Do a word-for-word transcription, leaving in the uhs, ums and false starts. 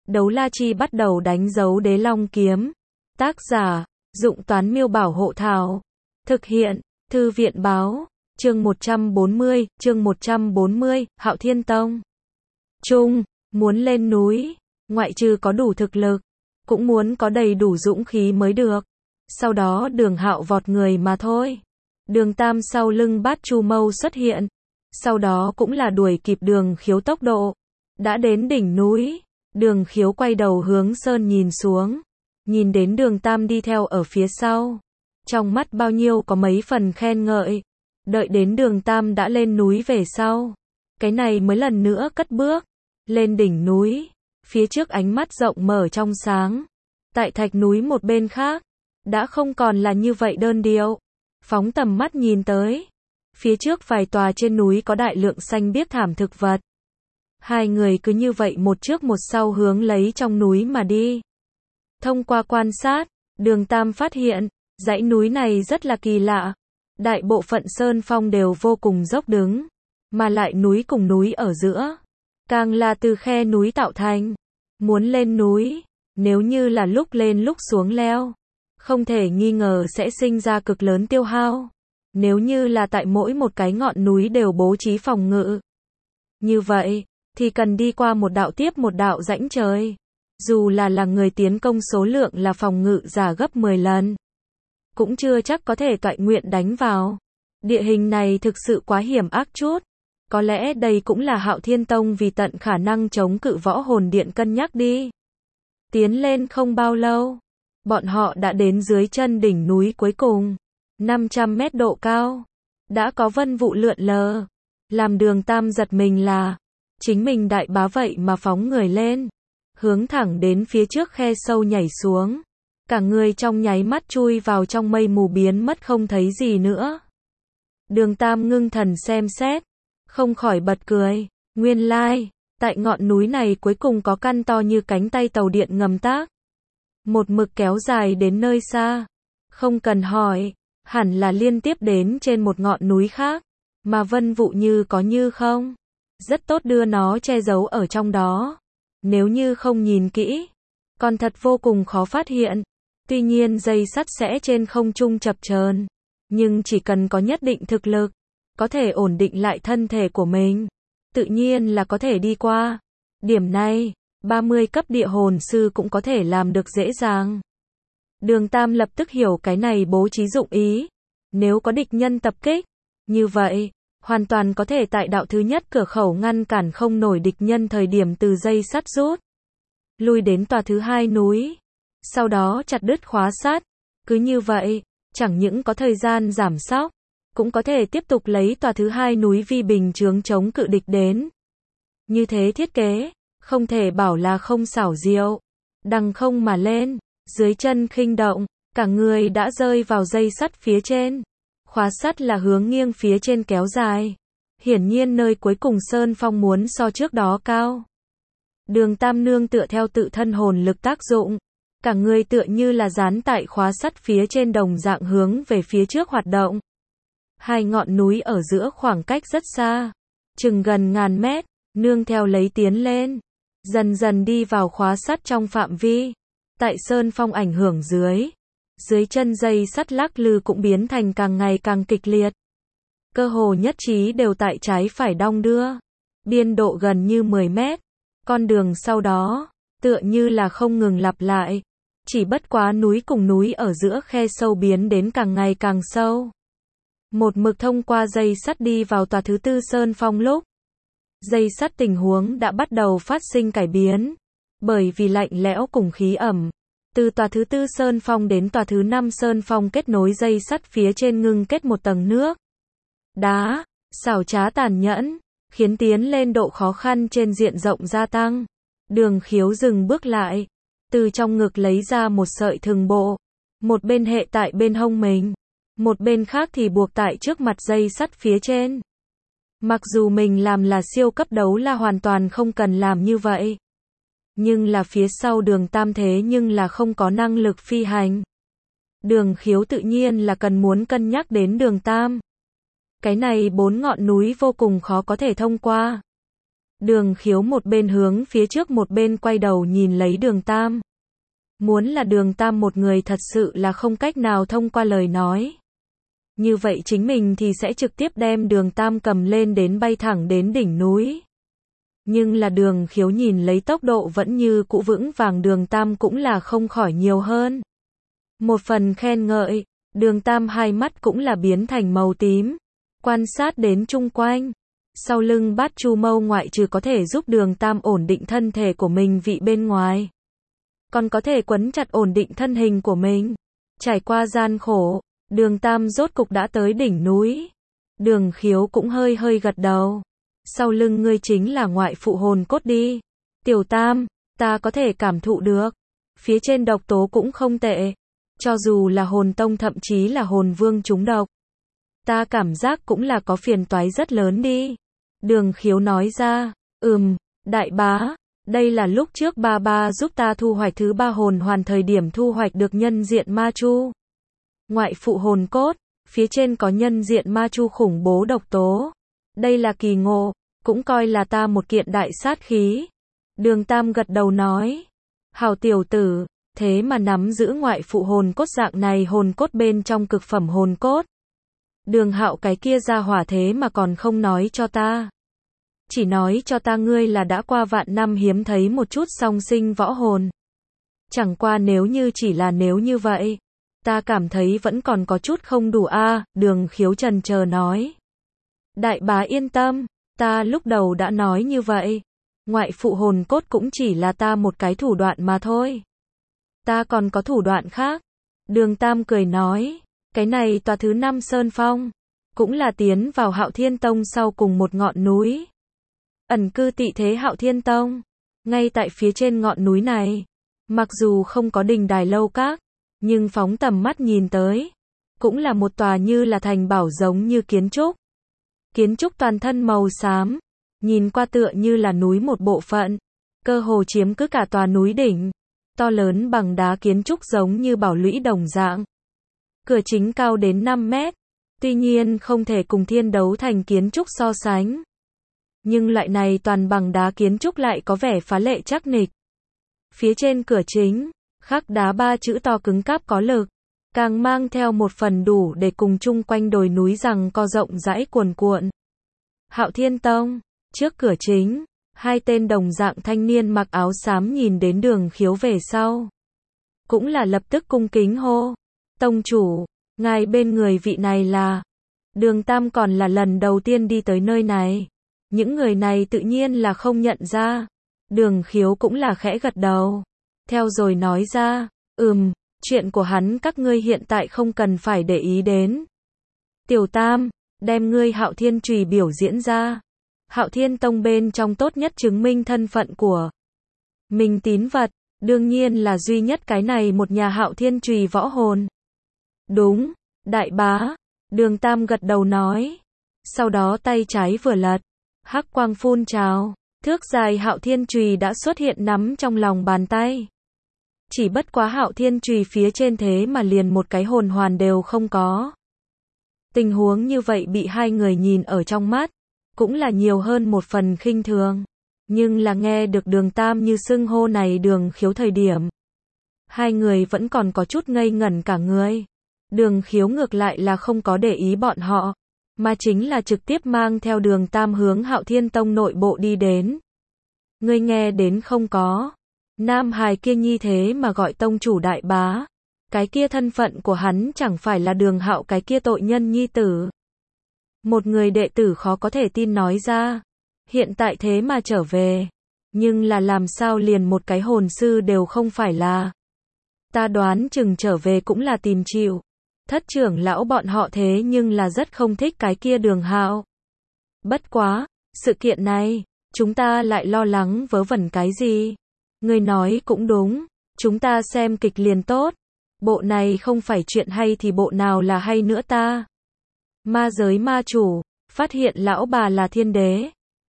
Đấu la chi bắt đầu đánh dấu đế long kiếm. Tác giả, Dụng Toán Miêu Bảo Hộ Thảo. Thực hiện, Thư viện Báo. Chương một trăm bốn mươi, chương một trăm bốn mươi, Hạo Thiên Tông. Trung, muốn lên núi, ngoại trừ có đủ thực lực, cũng muốn có đầy đủ dũng khí mới được. Sau đó Đường Hạo vọt người mà thôi. Đường Tam sau lưng Bát Chu Mâu xuất hiện. Sau đó cũng là đuổi kịp Đường Khiếu tốc độ. Đã đến đỉnh núi, Đường Khiếu quay đầu hướng sơn nhìn xuống. Nhìn đến Đường Tam đi theo ở phía sau. Trong mắt bao nhiêu có mấy phần khen ngợi. Đợi đến Đường Tam đã lên núi về sau. Cái này mới lần nữa cất bước. Lên đỉnh núi. Phía trước ánh mắt rộng mở trong sáng. Tại thạch núi một bên khác. Đã không còn là như vậy đơn điệu. Phóng tầm mắt nhìn tới. Phía trước vài tòa trên núi có đại lượng xanh biếc thảm thực vật. Hai người cứ như vậy một trước một sau hướng lấy trong núi mà đi. Thông qua quan sát, Đường Tam phát hiện, dãy núi này rất là kỳ lạ. Đại bộ phận sơn phong đều vô cùng dốc đứng, mà lại núi cùng núi ở giữa, càng là từ khe núi tạo thành. Muốn lên núi, nếu như là lúc lên lúc xuống leo, không thể nghi ngờ sẽ sinh ra cực lớn tiêu hao. Nếu như là tại mỗi một cái ngọn núi đều bố trí phòng ngự, như vậy, thì cần đi qua một đạo tiếp một đạo rãnh trời. Dù là là người tiến công số lượng là phòng ngự giả gấp mười lần, cũng chưa chắc có thể toại nguyện đánh vào. Địa hình này thực sự quá hiểm ác chút. Có lẽ đây cũng là Hạo Thiên Tông vì tận khả năng chống cự Võ Hồn Điện cân nhắc đi. Tiến lên không bao lâu, bọn họ đã đến dưới chân đỉnh núi cuối cùng. năm trăm mét độ cao. Đã có vân vụ lượn lờ. Làm Đường Tam giật mình là, chính mình đại bá vậy mà phóng người lên. Hướng thẳng đến phía trước khe sâu nhảy xuống. Cả người trong nháy mắt chui vào trong mây mù biến mất không thấy gì nữa. Đường Tam ngưng thần xem xét. Không khỏi bật cười. Nguyên lai, tại ngọn núi này cuối cùng có căn to như cánh tay tàu điện ngầm tác. Một mực kéo dài đến nơi xa. Không cần hỏi, hẳn là liên tiếp đến trên một ngọn núi khác. Mà vân vụ như có như không. Rất tốt đưa nó che giấu ở trong đó. Nếu như không nhìn kỹ, còn thật vô cùng khó phát hiện. Tuy nhiên dây sắt sẽ trên không trung chập chờn, nhưng chỉ cần có nhất định thực lực, có thể ổn định lại thân thể của mình, tự nhiên là có thể đi qua. Điểm này, ba mươi cấp địa hồn sư cũng có thể làm được dễ dàng. Đường Tam lập tức hiểu cái này bố trí dụng ý. Nếu có địch nhân tập kích, như vậy, hoàn toàn có thể tại đạo thứ nhất cửa khẩu ngăn cản không nổi địch nhân thời điểm từ dây sắt rút. Lui đến tòa thứ hai núi. Sau đó chặt đứt khóa sắt. Cứ như vậy, chẳng những có thời gian giảm sóc, cũng có thể tiếp tục lấy tòa thứ hai núi vi bình chướng chống cự địch đến. Như thế thiết kế, không thể bảo là không xảo diệu. Đằng không mà lên, dưới chân khinh động, cả người đã rơi vào dây sắt phía trên. Khóa sắt là hướng nghiêng phía trên kéo dài. Hiển nhiên nơi cuối cùng sơn phong muốn so trước đó cao. Đường Tam nương tựa theo tự thân hồn lực tác dụng. Cả người tựa như là dán tại khóa sắt phía trên đồng dạng hướng về phía trước hoạt động. Hai ngọn núi ở giữa khoảng cách rất xa. Chừng gần ngàn mét, nương theo lấy tiến lên. Dần dần đi vào khóa sắt trong phạm vi. Tại sơn phong ảnh hưởng dưới. Dưới chân dây sắt lắc lư cũng biến thành càng ngày càng kịch liệt. Cơ hồ nhất trí đều tại trái phải đong đưa. Biên độ gần như mười mét. Con đường sau đó, tựa như là không ngừng lặp lại. Chỉ bất quá núi cùng núi ở giữa khe sâu biến đến càng ngày càng sâu. Một mực thông qua dây sắt đi vào tòa thứ tư sơn phong lúc. Dây sắt tình huống đã bắt đầu phát sinh cải biến. Bởi vì lạnh lẽo cùng khí ẩm. Từ tòa thứ tư sơn phong đến tòa thứ năm sơn phong kết nối dây sắt phía trên ngưng kết một tầng nước. Đá, xảo trá tàn nhẫn, khiến tiến lên độ khó khăn trên diện rộng gia tăng. Đường Khiếu dừng bước lại. Từ trong ngực lấy ra một sợi thừng bộ. Một bên hệ tại bên hông mình. Một bên khác thì buộc tại trước mặt dây sắt phía trên. Mặc dù mình làm là siêu cấp đấu là hoàn toàn không cần làm như vậy. Nhưng là phía sau Đường Tam thế nhưng là không có năng lực phi hành. Đường Khiếu tự nhiên là cần muốn cân nhắc đến Đường Tam. Cái này bốn ngọn núi vô cùng khó có thể thông qua. Đường Khiếu một bên hướng phía trước một bên quay đầu nhìn lấy Đường Tam. Muốn là Đường Tam một người thật sự là không cách nào thông qua lời nói. Như vậy chính mình thì sẽ trực tiếp đem Đường Tam cầm lên đến bay thẳng đến đỉnh núi. Nhưng là Đường Khiếu nhìn lấy tốc độ vẫn như cũ vững vàng, Đường Tam cũng là không khỏi nhiều hơn một phần khen ngợi. Đường Tam hai mắt cũng là biến thành màu tím, quan sát đến chung quanh. Sau lưng Bát Chu Mâu ngoại trừ có thể giúp Đường Tam ổn định thân thể của mình vị bên ngoài, còn có thể quấn chặt ổn định thân hình của mình. Trải qua gian khổ, Đường Tam rốt cục đã tới đỉnh núi. Đường Khiếu cũng hơi hơi gật đầu. Sau lưng ngươi chính là ngoại phụ hồn cốt đi. Tiểu Tam, ta có thể cảm thụ được. Phía trên độc tố cũng không tệ. Cho dù là hồn tông thậm chí là hồn vương trúng độc, ta cảm giác cũng là có phiền toái rất lớn đi. Đường Khiếu nói ra, ừm, đại bá, đây là lúc trước ba ba giúp ta thu hoạch thứ ba hồn hoàn thời điểm thu hoạch được nhân diện ma chu. Ngoại phụ hồn cốt, phía trên có nhân diện ma chu khủng bố độc tố. Đây là kỳ ngộ, cũng coi là ta một kiện đại sát khí. Đường Tam gật đầu nói, hảo tiểu tử, thế mà nắm giữ ngoại phụ hồn cốt dạng này hồn cốt bên trong cực phẩm hồn cốt. Đường Hạo cái kia ra hỏa thế mà còn không nói cho ta. Chỉ nói cho ta ngươi là đã qua vạn năm hiếm thấy một chút song sinh võ hồn. Chẳng qua nếu như chỉ là nếu như vậy, ta cảm thấy vẫn còn có chút không đủ a. À, Đường Khiếu chần chờ nói. Đại bá yên tâm, ta lúc đầu đã nói như vậy. Ngoại phụ hồn cốt cũng chỉ là ta một cái thủ đoạn mà thôi. Ta còn có thủ đoạn khác. Đường Tam cười nói, cái này tòa thứ năm Sơn Phong, cũng là tiến vào Hạo Thiên Tông sau cùng một ngọn núi. Ẩn cư tị thế Hạo Thiên Tông, ngay tại phía trên ngọn núi này, mặc dù không có đình đài lâu các, nhưng phóng tầm mắt nhìn tới, cũng là một tòa như là thành bảo giống như kiến trúc. Kiến trúc toàn thân màu xám, nhìn qua tựa như là núi một bộ phận, cơ hồ chiếm cứ cả tòa núi đỉnh. To lớn bằng đá kiến trúc giống như bảo lũy đồng dạng. Cửa chính cao đến năm mét, tuy nhiên không thể cùng thiên đấu thành kiến trúc so sánh. Nhưng loại này toàn bằng đá kiến trúc lại có vẻ phá lệ chắc nịch. Phía trên cửa chính, khắc đá ba chữ to cứng cáp có lực, càng mang theo một phần đủ để cùng chung quanh đồi núi rằng co rộng rãi cuồn cuộn. Hạo Thiên Tông, trước cửa chính, hai tên đồng dạng thanh niên mặc áo xám nhìn đến Đường Khiếu về sau, cũng là lập tức cung kính hô, tông chủ, ngài bên người vị này là. Đường Tam còn là lần đầu tiên đi tới nơi này, những người này tự nhiên là không nhận ra. Đường Khiếu cũng là khẽ gật đầu, theo rồi nói ra, ừm, chuyện của hắn các ngươi hiện tại không cần phải để ý đến. Tiểu Tam, đem ngươi Hạo Thiên Chùy biểu diễn ra. Hạo Thiên Tông bên trong tốt nhất chứng minh thân phận của mình tín vật, đương nhiên là duy nhất cái này một nhà Hạo Thiên Chùy võ hồn. Đúng, đại bá, Đường Tam gật đầu nói. Sau đó tay trái vừa lật, hắc quang phun trào, thước dài Hạo Thiên Chùy đã xuất hiện nắm trong lòng bàn tay. Chỉ bất quá Hạo Thiên Chùy phía trên thế mà liền một cái hồn hoàn đều không có. Tình huống như vậy bị hai người nhìn ở trong mắt, cũng là nhiều hơn một phần khinh thường. Nhưng là nghe được Đường Tam như xưng hô này Đường Khiếu thời điểm, hai người vẫn còn có chút ngây ngẩn cả người. Đường Khiếu ngược lại là không có để ý bọn họ, mà chính là trực tiếp mang theo Đường Tam hướng Hạo Thiên Tông nội bộ đi đến. Ngươi nghe đến không có? Nam hài kia nhi thế mà gọi tông chủ đại bá. Cái kia thân phận của hắn chẳng phải là Đường Hạo cái kia tội nhân nhi tử. Một người đệ tử khó có thể tin nói ra. Hiện tại thế mà trở về. Nhưng là làm sao liền một cái hồn sư đều không phải là. Ta đoán chừng trở về cũng là tìm chịu. Thất trưởng lão bọn họ thế nhưng là rất không thích cái kia Đường Hạo. Bất quá, sự kiện này, chúng ta lại lo lắng vớ vẩn cái gì? Ngươi nói cũng đúng, chúng ta xem kịch liền tốt. Bộ này không phải chuyện hay thì bộ nào là hay nữa ta? Ma giới ma chủ, phát hiện lão bà là thiên đế.